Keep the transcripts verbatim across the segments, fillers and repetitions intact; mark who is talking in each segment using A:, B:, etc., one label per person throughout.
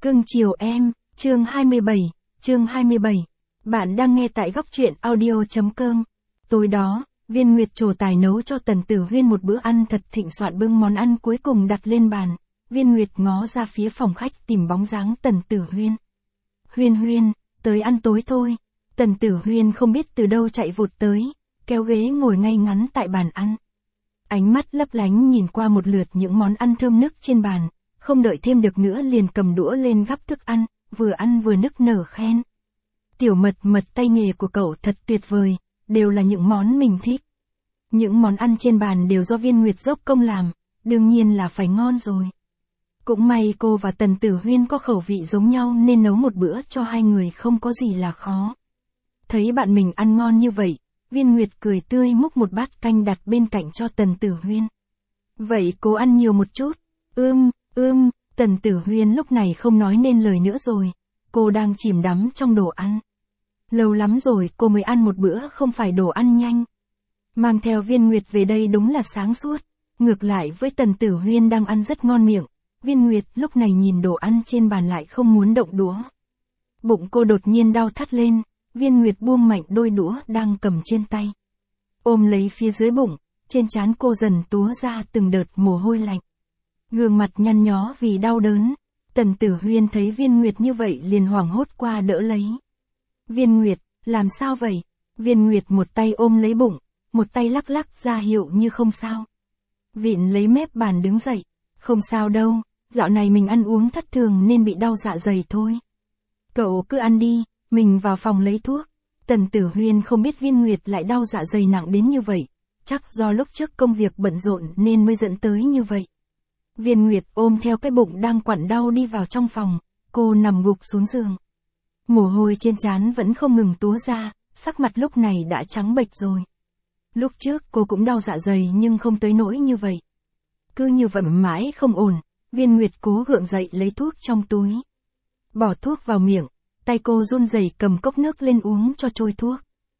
A: Cưng chiều em, chương hai mươi bảy, chương hai mươi bảy. Bạn đang nghe tại góc truyện audio.com. Tối đó, Viên Nguyệt trổ tài nấu cho Tần Tử Huyên một bữa ăn thật thịnh soạn, bưng món ăn cuối cùng đặt lên bàn. Viên Nguyệt ngó ra phía phòng khách tìm bóng dáng Tần Tử Huyên. Huyên Huyên, tới ăn tối thôi. Tần Tử Huyên không biết từ đâu chạy vụt tới, kéo ghế ngồi ngay ngắn tại bàn ăn. Ánh mắt lấp lánh nhìn qua một lượt những món ăn thơm nức trên bàn, không đợi thêm được nữa liền cầm đũa lên gắp thức ăn, vừa ăn vừa nức nở khen. Tiểu Mật Mật, tay nghề của cậu thật tuyệt vời, đều là những món mình thích. Những món ăn trên bàn đều do Viên Nguyệt dốc công làm, đương nhiên là phải ngon rồi. Cũng may cô và Tần Tử Huyên có khẩu vị giống nhau nên nấu một bữa cho hai người không có gì là khó. Thấy bạn mình ăn ngon như vậy, Viên Nguyệt cười tươi múc một bát canh đặt bên cạnh cho Tần Tử Huyên. Vậy cô ăn nhiều một chút. Ưm, ưm, Tần Tử Huyên lúc này không nói nên lời nữa rồi. Cô đang chìm đắm trong đồ ăn. Lâu lắm rồi cô mới ăn một bữa không phải đồ ăn nhanh. Mang theo Viên Nguyệt về đây đúng là sáng suốt. Ngược lại với Tần Tử Huyên đang ăn rất ngon miệng, Viên Nguyệt lúc này nhìn đồ ăn trên bàn lại không muốn động đũa. Bụng cô đột nhiên đau thắt lên, Viên Nguyệt buông mạnh đôi đũa đang cầm trên tay. Ôm lấy phía dưới bụng, trên trán cô dần túa ra từng đợt mồ hôi lạnh. Gương mặt nhăn nhó vì đau đớn. Tần Tử Huyên thấy Viên Nguyệt như vậy liền hoảng hốt qua đỡ lấy. Viên Nguyệt, làm sao vậy? Viên Nguyệt một tay ôm lấy bụng, một tay lắc lắc ra hiệu như không sao. Vịn lấy mép bàn đứng dậy. Không sao đâu, dạo này mình ăn uống thất thường nên bị đau dạ dày thôi. Cậu cứ ăn đi, mình vào phòng lấy thuốc. Tần Tử Huyên không biết Viên Nguyệt lại đau dạ dày nặng đến như vậy. Chắc do lúc trước công việc bận rộn nên mới dẫn tới như vậy. Viên Nguyệt ôm theo cái bụng đang quặn đau đi vào trong phòng, cô nằm gục xuống giường. Mồ hôi trên trán vẫn không ngừng túa ra, sắc mặt lúc này đã trắng bệch rồi. Lúc trước cô cũng đau dạ dày nhưng không tới nỗi như vậy. Cứ như vậy mãi không ổn, Viên Nguyệt cố gượng dậy lấy thuốc trong túi. Bỏ thuốc vào miệng, tay cô run rẩy cầm cốc nước lên uống cho trôi thuốc.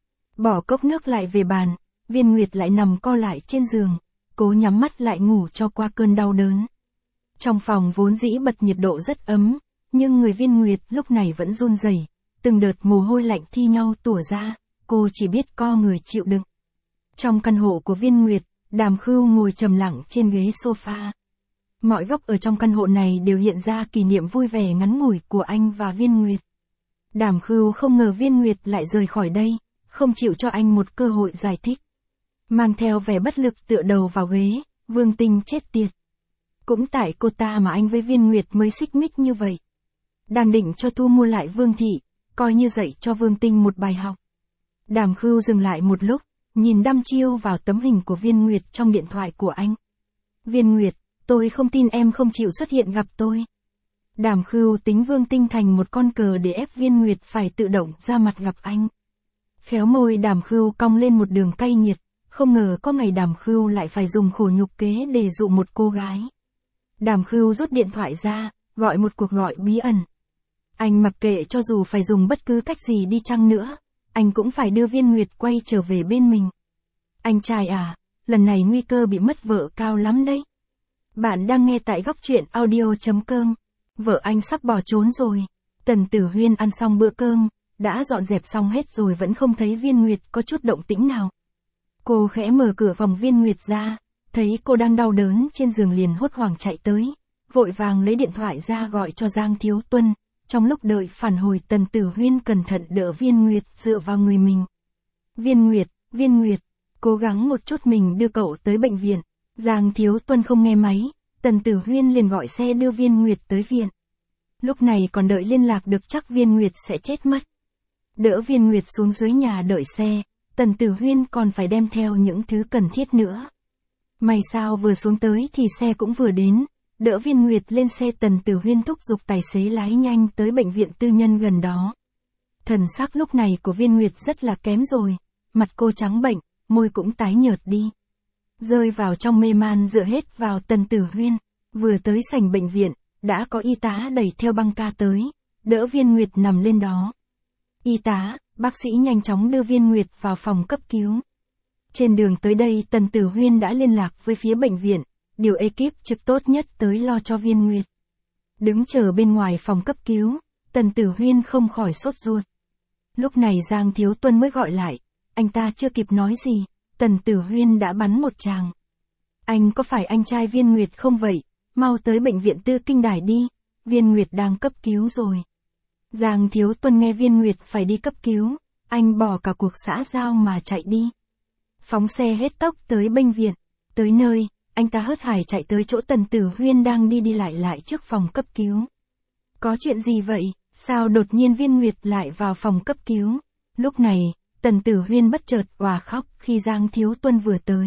A: Bỏ cốc nước lại về bàn, Viên Nguyệt lại nằm co lại trên giường, cố nhắm mắt lại ngủ cho qua cơn đau đớn. Trong phòng vốn dĩ bật nhiệt độ rất ấm, nhưng người Viên Nguyệt lúc này vẫn run rẩy, từng đợt mồ hôi lạnh thi nhau tủa ra, cô chỉ biết co người chịu đựng. Trong căn hộ của Viên Nguyệt, Đàm Khưu ngồi trầm lặng trên ghế sofa. Mọi góc ở trong căn hộ này đều hiện ra kỷ niệm vui vẻ ngắn ngủi của anh và Viên Nguyệt. Đàm Khưu không ngờ Viên Nguyệt lại rời khỏi đây, không chịu cho anh một cơ hội giải thích. Mang theo vẻ bất lực tựa đầu vào ghế, Vương Tinh chết tiệt. Cũng tại cô ta mà anh với Viên Nguyệt mới xích mích như vậy. Đang định cho thu mua lại Vương Thị, coi như dạy cho Vương Tinh một bài học. Đàm Khưu dừng lại một lúc, nhìn đăm chiêu vào tấm hình của Viên Nguyệt trong điện thoại của anh. Viên Nguyệt, tôi không tin em không chịu xuất hiện gặp tôi. Đàm Khưu tính Vương Tinh thành một con cờ để ép Viên Nguyệt phải tự động ra mặt gặp anh. Khéo môi Đàm Khưu cong lên một đường cay nghiệt, không ngờ có ngày Đàm Khưu lại phải dùng khổ nhục kế để dụ một cô gái. Đàm Khưu rút điện thoại ra, gọi một cuộc gọi bí ẩn. Anh mặc kệ cho dù phải dùng bất cứ cách gì đi chăng nữa, anh cũng phải đưa Viên Nguyệt quay trở về bên mình. Anh trai à, lần này nguy cơ bị mất vợ cao lắm đấy. Bạn đang nghe tại góc truyện audio.com. Vợ anh sắp bỏ trốn rồi. Tần Tử Huyên ăn xong bữa cơm, đã dọn dẹp xong hết rồi vẫn không thấy Viên Nguyệt có chút động tĩnh nào. Cô khẽ mở cửa phòng Viên Nguyệt ra, thấy cô đang đau đớn trên giường liền hốt hoảng chạy tới, vội vàng lấy điện thoại ra gọi cho Giang Thiếu Tuân. Trong lúc đợi phản hồi Tần Tử Huyên cẩn thận đỡ Viên Nguyệt dựa vào người mình. Viên Nguyệt, Viên Nguyệt, cố gắng một chút mình đưa cậu tới bệnh viện. Giang Thiếu Tuân không nghe máy, Tần Tử Huyên liền gọi xe đưa Viên Nguyệt tới viện. Lúc này còn đợi liên lạc được chắc Viên Nguyệt sẽ chết mất. Đỡ Viên Nguyệt xuống dưới nhà đợi xe, Tần Tử Huyên còn phải đem theo những thứ cần thiết nữa. May sao vừa xuống tới thì xe cũng vừa đến. Đỡ Viên Nguyệt lên xe, Tần Tử Huyên thúc giục tài xế lái nhanh tới bệnh viện tư nhân gần đó. Thần sắc lúc này của Viên Nguyệt rất là kém rồi, mặt cô trắng bệnh, môi cũng tái nhợt đi. Rơi vào trong mê man dựa hết vào Tần Tử Huyên, vừa tới sảnh bệnh viện, đã có y tá đẩy theo băng ca tới, đỡ Viên Nguyệt nằm lên đó. Y tá, bác sĩ nhanh chóng đưa Viên Nguyệt vào phòng cấp cứu. Trên đường tới đây Tần Tử Huyên đã liên lạc với phía bệnh viện, điều ekip trực tốt nhất tới lo cho Viên Nguyệt. Đứng chờ bên ngoài phòng cấp cứu, Tần Tử Huyên không khỏi sốt ruột. Lúc này Giang Thiếu Tuân mới gọi lại, anh ta chưa kịp nói gì, Tần Tử Huyên đã bắn một tràng. Anh có phải anh trai Viên Nguyệt không vậy? Mau tới bệnh viện Tư Kinh Đài đi, Viên Nguyệt đang cấp cứu rồi. Giang Thiếu Tuân nghe Viên Nguyệt phải đi cấp cứu, anh bỏ cả cuộc xã giao mà chạy đi. Phóng xe hết tốc tới bệnh viện, tới nơi, anh ta hớt hải chạy tới chỗ Tần Tử Huyên đang đi đi lại lại trước phòng cấp cứu. Có chuyện gì vậy, sao đột nhiên Viên Nguyệt lại vào phòng cấp cứu? Lúc này, Tần Tử Huyên bất chợt òa khóc khi Giang Thiếu Tuân vừa tới.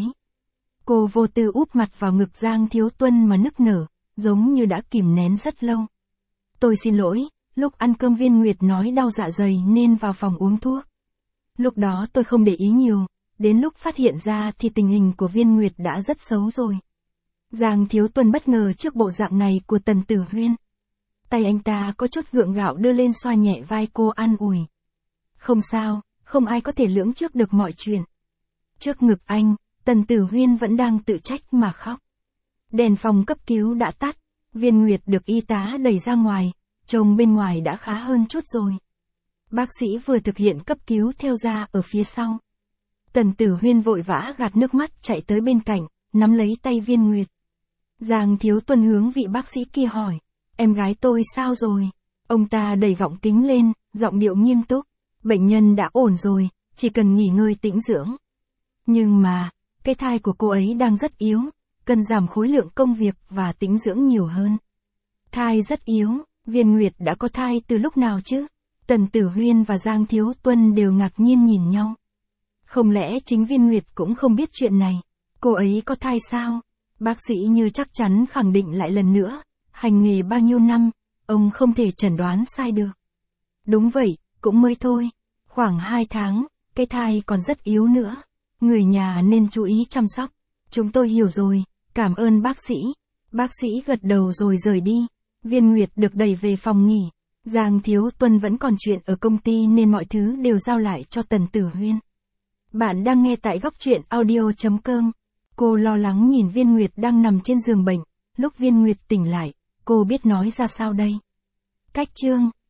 A: Cô vô tư úp mặt vào ngực Giang Thiếu Tuân mà nức nở, giống như đã kìm nén rất lâu. Tôi xin lỗi, lúc ăn cơm Viên Nguyệt nói đau dạ dày nên vào phòng uống thuốc. Lúc đó tôi không để ý nhiều, đến lúc phát hiện ra thì tình hình của Viên Nguyệt đã rất xấu rồi. Giang Thiếu Tuân bất ngờ trước bộ dạng này của Tần Tử Huyên. Tay anh ta có chút gượng gạo đưa lên xoa nhẹ vai cô an ủi. Không sao, không ai có thể lường trước được mọi chuyện. Trước ngực anh, Tần Tử Huyên vẫn đang tự trách mà khóc. Đèn phòng cấp cứu đã tắt, Viên Nguyệt được y tá đẩy ra ngoài, trông bên ngoài đã khá hơn chút rồi. Bác sĩ vừa thực hiện cấp cứu theo ra ở phía sau. Tần Tử Huyên vội vã gạt nước mắt chạy tới bên cạnh, nắm lấy tay Viên Nguyệt. Giang Thiếu Tuân hướng vị bác sĩ kia hỏi, em gái tôi sao rồi? Ông ta đẩy gọng kính lên, giọng điệu nghiêm túc. Bệnh nhân đã ổn rồi, chỉ cần nghỉ ngơi tĩnh dưỡng. Nhưng mà, cái thai của cô ấy đang rất yếu, cần giảm khối lượng công việc và tĩnh dưỡng nhiều hơn. Thai rất yếu, Viên Nguyệt đã có thai từ lúc nào chứ? Tần Tử Huyên và Giang Thiếu Tuân đều ngạc nhiên nhìn nhau. Không lẽ chính Viên Nguyệt cũng không biết chuyện này? Cô ấy có thai sao? Bác sĩ như chắc chắn khẳng định lại lần nữa, hành nghề bao nhiêu năm, ông không thể chẩn đoán sai được. Đúng vậy, cũng mới thôi, khoảng hai tháng, cái thai còn rất yếu nữa. Người nhà nên chú ý chăm sóc. Chúng tôi hiểu rồi, cảm ơn bác sĩ. Bác sĩ gật đầu rồi rời đi. Viên Nguyệt được đẩy về phòng nghỉ. Giang Thiếu Tuân vẫn còn chuyện ở công ty nên mọi thứ đều giao lại cho Tần Tử Huyên. Bạn đang nghe tại góc truyện audio chấm com. Cô lo lắng nhìn Viên Nguyệt đang nằm trên giường bệnh. Lúc Viên Nguyệt tỉnh lại, cô biết nói ra sao đây? Cách chương